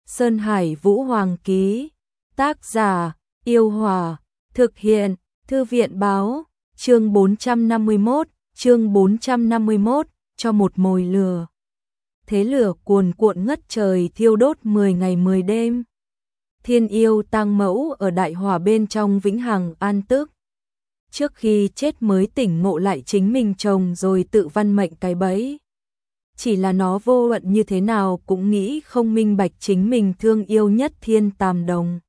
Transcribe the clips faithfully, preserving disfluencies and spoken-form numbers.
Sơn Hải Vũ Hoàng ký. Tác giả: Yêu Hòa. Thực hiện: Thư viện báo. Chương bốn trăm năm mươi mốt, chương bốn trăm năm mươi mốt, cho một mồi lửa. Thế lửa cuồn cuộn ngất trời thiêu đốt mười ngày mười đêm. Thiên Yêu tang mẫu ở đại hỏa bên trong vĩnh hằng an tức. Trước khi chết mới tỉnh ngộ lại chính mình chồng rồi tự văn mệnh cái bẫy. Chỉ là nó vô luận như thế nào cũng nghĩ không minh bạch chính mình thương yêu nhất Thiên Tàm Đồng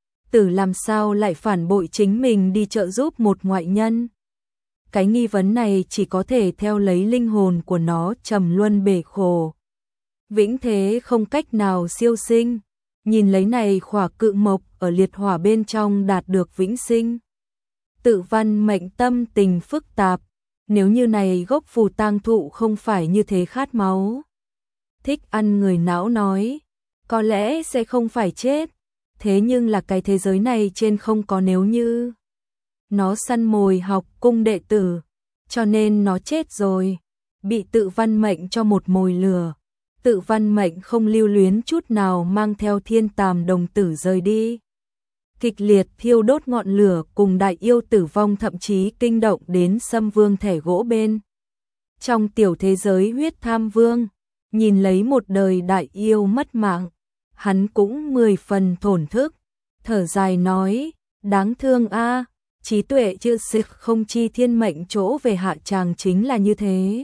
Tử làm sao lại phản bội chính mình đi trợ giúp một ngoại nhân. Cái nghi vấn này chỉ có thể theo lấy linh hồn của nó trầm luân bể khổ. Vĩnh thế không cách nào siêu sinh, nhìn lấy này khỏa cự mộc ở liệt hỏa bên trong đạt được vĩnh sinh. Tự văn mệnh tâm tình phức tạp, nếu như này gốc phù tang thụ không phải như thế khát máu. Thích ăn người não nói, có lẽ sẽ không phải chết, thế nhưng là cái thế giới này trên không có nếu như. Nó săn mồi học cung đệ tử, cho nên nó chết rồi, bị tự văn mệnh cho một mồi lửa. Tự văn mệnh không lưu luyến chút nào mang theo Thiên Tàm Đồng Tử rời đi. Kịch liệt thiêu đốt ngọn lửa cùng đại yêu tử vong thậm chí kinh động đến Sâm Vương thẻ gỗ bên. Trong tiểu thế giới Huyết Tham Vương, nhìn lấy một đời đại yêu mất mạng, hắn cũng mười phần thổn thức, thở dài nói, đáng thương a, trí tuệ chưa xích không chi thiên mệnh chỗ về hạ tràng chính là như thế.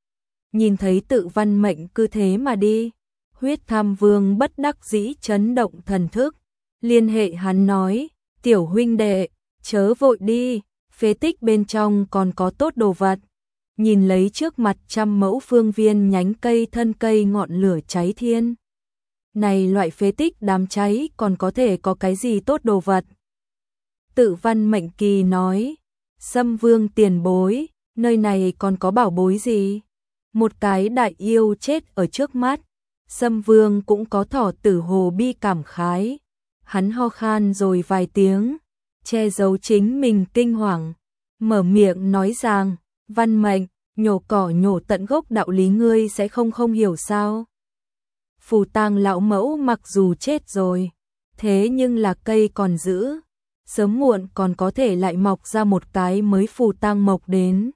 Nhìn thấy tự văn mệnh cứ thế mà đi, Huyết Tham Vương bất đắc dĩ chấn động thần thức, liên hệ hắn nói, tiểu huynh đệ, chớ vội đi, phế tích bên trong còn có tốt đồ vật. Nhìn lấy trước mặt trăm mẫu phương viên nhánh cây thân cây ngọn lửa cháy thiên. Này loại phế tích đám cháy còn có thể có cái gì tốt đồ vật. Tự văn mệnh kỳ nói, Sâm Vương tiền bối, nơi này còn có bảo bối gì? Một cái đại yêu chết ở trước mắt, Sâm Vương cũng có thỏ tử hồ bi cảm khái. Hắn ho khan rồi vài tiếng, che giấu chính mình kinh hoàng, mở miệng nói rằng, văn mệnh, nhổ cỏ nhổ tận gốc đạo lý ngươi sẽ không không hiểu sao. Phù tang lão mẫu mặc dù chết rồi, thế nhưng là cây còn giữ, sớm muộn còn có thể lại mọc ra một cái mới phù tang mộc đến.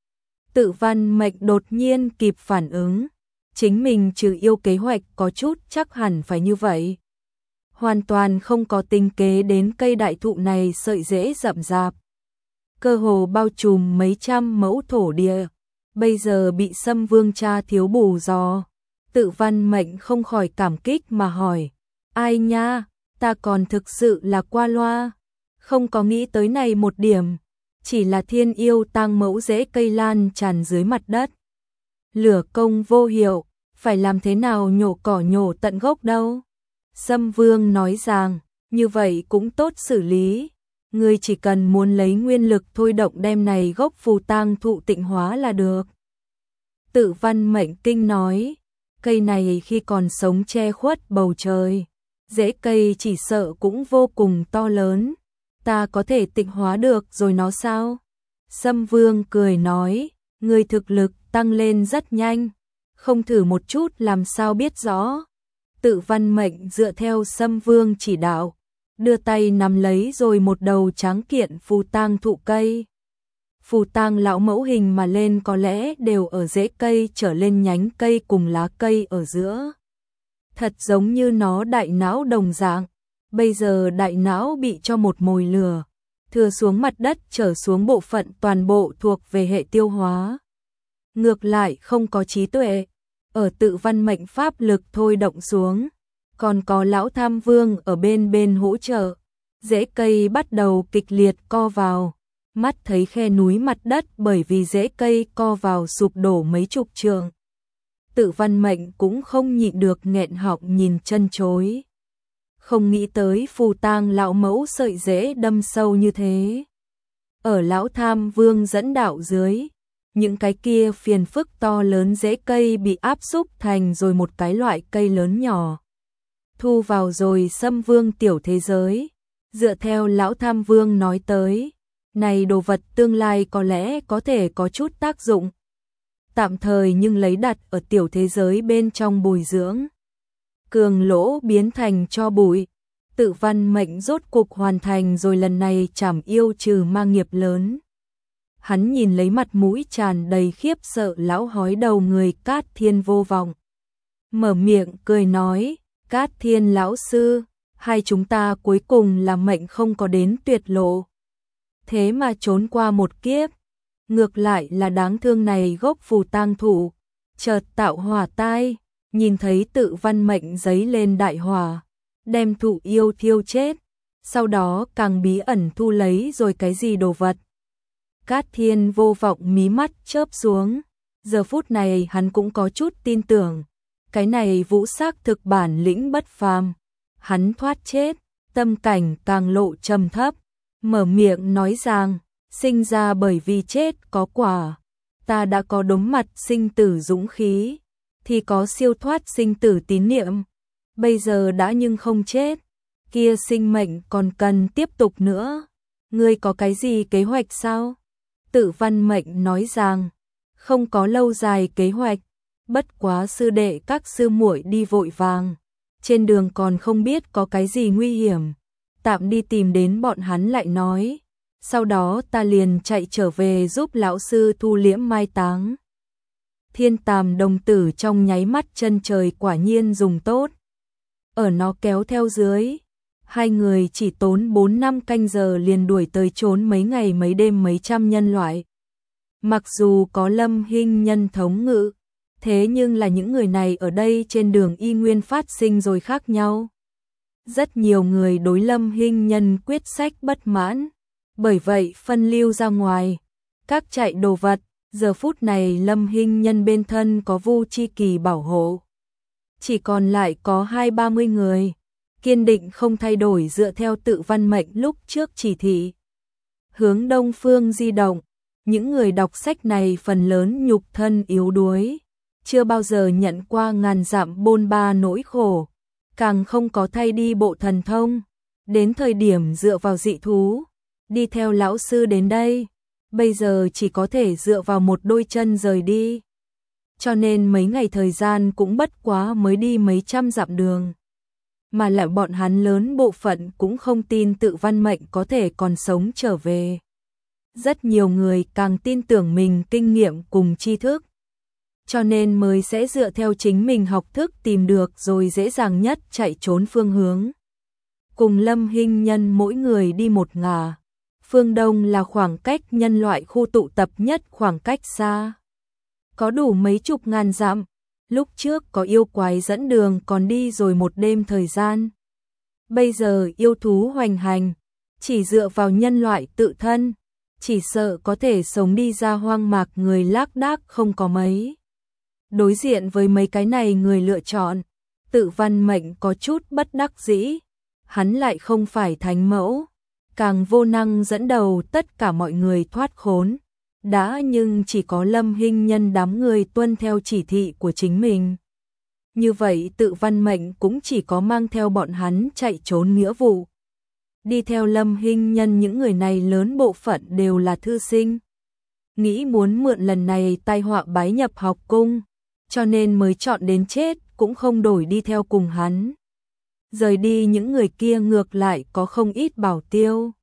Tự văn mệnh đột nhiên kịp phản ứng, chính mình trừ yêu kế hoạch có chút chắc hẳn phải như vậy. Hoàn toàn không có tính kế đến cây đại thụ này sợi rễ rậm rạp. Cơ hồ bao trùm mấy trăm mẫu thổ địa, bây giờ bị Sâm Vương cha thiếu bù giò. Tự văn mệnh không khỏi cảm kích mà hỏi, ai nha, ta còn thực sự là qua loa, không có nghĩ tới này một điểm, chỉ là thiên yêu tang mẫu rễ cây lan tràn dưới mặt đất. Lửa công vô hiệu, phải làm thế nào nhổ cỏ nhổ tận gốc đâu. Sâm Vương nói rằng, như vậy cũng tốt xử lý, ngươi chỉ cần muốn lấy nguyên lực thôi động đem này gốc phù tang thụ tịnh hóa là được. Tự văn mệnh kinh nói, cây này khi còn sống che khuất bầu trời, rễ cây chỉ sợ cũng vô cùng to lớn, ta có thể tịnh hóa được rồi nó sao? Sâm Vương cười nói, ngươi thực lực tăng lên rất nhanh, không thử một chút làm sao biết rõ. Tự văn mệnh dựa theo Sâm Vương chỉ đạo, đưa tay nắm lấy rồi một đầu tráng kiện phù tang thụ cây. Phù tang lão mẫu hình mà lên có lẽ đều ở rễ cây trở lên nhánh cây cùng lá cây ở giữa. Thật giống như nó đại não đồng dạng, bây giờ đại não bị cho một mồi lửa, thừa xuống mặt đất trở xuống bộ phận toàn bộ thuộc về hệ tiêu hóa. Ngược lại không có trí tuệ. Ở tự văn mệnh pháp lực thôi động xuống, còn có lão tham vương ở bên bên hỗ trợ, rễ cây bắt đầu kịch liệt co vào, mắt thấy khe núi mặt đất bởi vì rễ cây co vào sụp đổ mấy chục trượng. Tự văn mệnh cũng không nhịn được nghẹn họng nhìn chân chối. Không nghĩ tới phù tang lão mẫu sợi rễ đâm sâu như thế. Ở lão tham vương dẫn đạo dưới, những cái kia phiền phức to lớn rễ cây bị áp xúc thành rồi một cái loại cây lớn nhỏ. Thu vào rồi Sâm Vương tiểu thế giới. Dựa theo lão tham vương nói tới, này đồ vật tương lai có lẽ có thể có chút tác dụng. Tạm thời nhưng lấy đặt ở tiểu thế giới bên trong bồi dưỡng. cường lỗ biến thành tro bụi. Tự văn mệnh rốt cục hoàn thành rồi, lần này trảm yêu trừ mang nghiệp lớn. Hắn nhìn lấy mặt mũi tràn đầy khiếp sợ lão hói đầu người Cát Thiên vô vọng. Mở miệng cười nói, Cát Thiên lão sư, hai chúng ta cuối cùng là mệnh không có đến tuyệt lộ. Thế mà trốn qua một kiếp, ngược lại là đáng thương này gốc phù tang thụ, chợt tạo hỏa tai, nhìn thấy tự văn mệnh giấy lên đại hỏa, đem thụ yêu thiêu chết, sau đó càng bí ẩn thu lấy rồi cái gì đồ vật. Cát Thiên vô vọng mí mắt chớp xuống, giờ phút này hắn cũng có chút tin tưởng, cái này vũ xác thực bản lĩnh bất phàm. Hắn thoát chết, tâm cảnh càng lộ trầm thấp, mở miệng nói rằng, sinh ra bởi vì chết có quả, ta đã có đối mặt sinh tử dũng khí, thì có siêu thoát sinh tử tín niệm, bây giờ đã nhưng không chết, kia sinh mệnh còn cần tiếp tục nữa, ngươi có cái gì kế hoạch sao? Tự văn mệnh nói rằng, không có lâu dài kế hoạch, bất quá sư đệ các sư muội đi vội vàng, trên đường còn không biết có cái gì nguy hiểm, tạm đi tìm đến bọn hắn lại nói, sau đó ta liền chạy trở về giúp lão sư thu liễm mai táng. Thiên Tàm đồng tử trong nháy mắt chân trời quả nhiên dùng tốt, ở nó kéo theo dưới, hai người chỉ tốn bốn năm canh giờ liền đuổi tới trốn mấy ngày mấy đêm mấy trăm nhân loại. Mặc dù có Lâm Hinh Nhân thống ngự, thế nhưng là những người này ở đây trên đường y nguyên phát sinh rồi khác nhau. Rất nhiều người đối Lâm Hinh Nhân quyết sách bất mãn, bởi vậy phân lưu ra ngoài, các chạy đồ vật, giờ phút này Lâm Hinh Nhân bên thân có Vu Chi Kỳ bảo hộ. Chỉ còn lại có hai ba mươi người, kiên định không thay đổi dựa theo tự văn mệnh lúc trước chỉ thị. Hướng đông phương di động, những người đọc sách này phần lớn nhục thân yếu đuối, chưa bao giờ nhận qua ngàn dặm bôn ba nỗi khổ, càng không có thay đi bộ thần thông, đến thời điểm dựa vào dị thú, đi theo lão sư đến đây, bây giờ chỉ có thể dựa vào một đôi chân rời đi. Cho nên mấy ngày thời gian cũng bất quá mới đi mấy trăm dặm đường. Mà lại bọn hắn lớn bộ phận cũng không tin tự văn mệnh có thể còn sống trở về. Rất nhiều người càng tin tưởng mình kinh nghiệm cùng tri thức, cho nên mới sẽ dựa theo chính mình học thức tìm được rồi dễ dàng nhất chạy trốn phương hướng. Cùng Lâm Hinh Nhân mỗi người đi một ngả, phương đông là khoảng cách nhân loại khu tụ tập nhất khoảng cách xa, có đủ mấy chục ngàn dặm. Lúc trước có yêu quái dẫn đường còn đi rồi một đêm thời gian. Bây giờ yêu thú hoành hành, chỉ dựa vào nhân loại tự thân, chỉ sợ có thể sống đi ra hoang mạc người lác đác không có mấy. Đối diện với mấy cái này người lựa chọn, tự văn mệnh có chút bất đắc dĩ, hắn lại không phải thánh mẫu, càng vô năng dẫn đầu tất cả mọi người thoát khốn. Đã nhưng chỉ có Lâm Hinh Nhân đám người tuân theo chỉ thị của chính mình. Như vậy tự văn mệnh cũng chỉ có mang theo bọn hắn chạy trốn nghĩa vụ. Đi theo Lâm Hinh Nhân những người này lớn bộ phận đều là thư sinh. Nghĩ muốn mượn lần này tai họa bái nhập học cung, cho nên mới chọn đến chết cũng không đổi đi theo cùng hắn. Rời đi những người kia ngược lại có không ít bảo tiêu.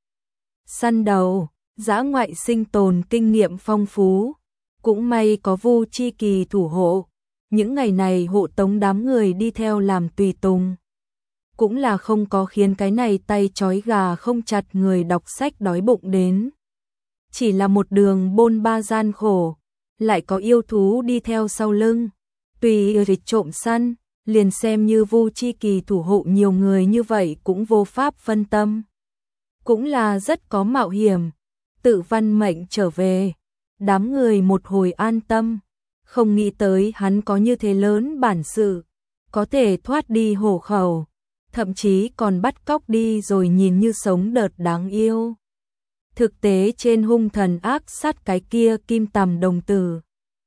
Săn đầu, dã ngoại sinh tồn kinh nghiệm phong phú, cũng may có Vu Chi Kỳ thủ hộ, những ngày này hộ tống đám người đi theo làm tùy tùng. Cũng là không có khiến cái này tay trói gà không chặt người đọc sách đói bụng đến. Chỉ là một đường bôn ba gian khổ, lại có yêu thú đi theo sau lưng, tùy ý trộm săn, liền xem như Vu Chi Kỳ thủ hộ nhiều người như vậy cũng vô pháp phân tâm. Cũng là rất có mạo hiểm. Tự văn mệnh trở về, đám người một hồi an tâm, không nghĩ tới hắn có như thế lớn bản sự, có thể thoát đi hổ khẩu, thậm chí còn bắt cóc đi rồi nhìn như sống đợt đáng yêu. Thực tế trên hung thần ác sát cái kia Kim Tằm đồng tử.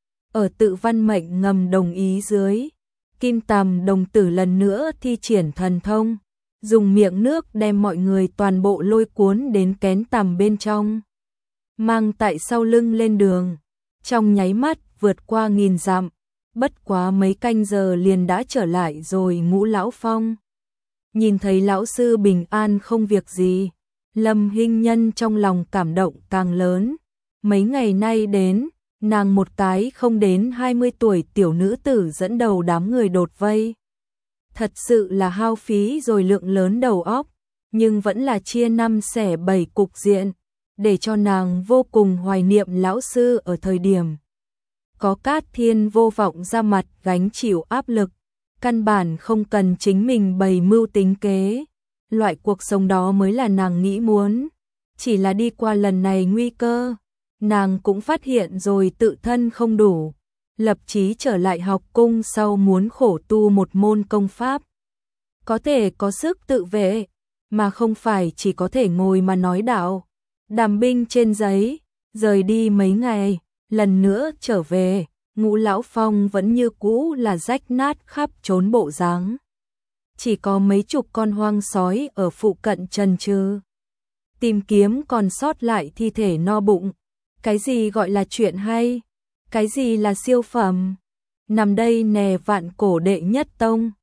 Ở tự văn mệnh ngầm đồng ý dưới, Kim Tằm đồng tử lần nữa thi triển thần thông, dùng miệng nước đem mọi người toàn bộ lôi cuốn đến kén tằm bên trong. Mang tại sau lưng lên đường, trong nháy mắt vượt qua nghìn dặm, bất quá mấy canh giờ liền đã trở lại rồi. Ngũ Lão Phong nhìn thấy lão sư bình an không việc gì, Lâm Hinh Nhân trong lòng cảm động càng lớn. Mấy ngày nay đến, nàng một cái không đến hai mươi tuổi tiểu nữ tử dẫn đầu đám người đột vây. Thật sự là hao phí rồi lượng lớn đầu óc, nhưng vẫn là chia năm xẻ bảy cục diện, để cho nàng vô cùng hoài niệm lão sư ở thời điểm. Có Cát Thiên vô vọng ra mặt gánh chịu áp lực, căn bản không cần chính mình bày mưu tính kế. Loại cuộc sống đó mới là nàng nghĩ muốn. Chỉ là đi qua lần này nguy cơ, nàng cũng phát hiện rồi tự thân không đủ. Lập chí trở lại học cung sau muốn khổ tu một môn công pháp. Có thể có sức tự vệ, mà không phải chỉ có thể ngồi mà nói đạo. Đàm binh trên giấy, rời đi mấy ngày, lần nữa trở về, Ngũ Lão Phong vẫn như cũ là rách nát khắp trốn bộ dáng. Chỉ có mấy chục con hoang sói ở phụ cận trần trừ, tìm kiếm còn sót lại thi thể no bụng. Cái gì gọi là chuyện hay? Cái gì là siêu phẩm? Nằm đây nè vạn cổ đệ nhất tông.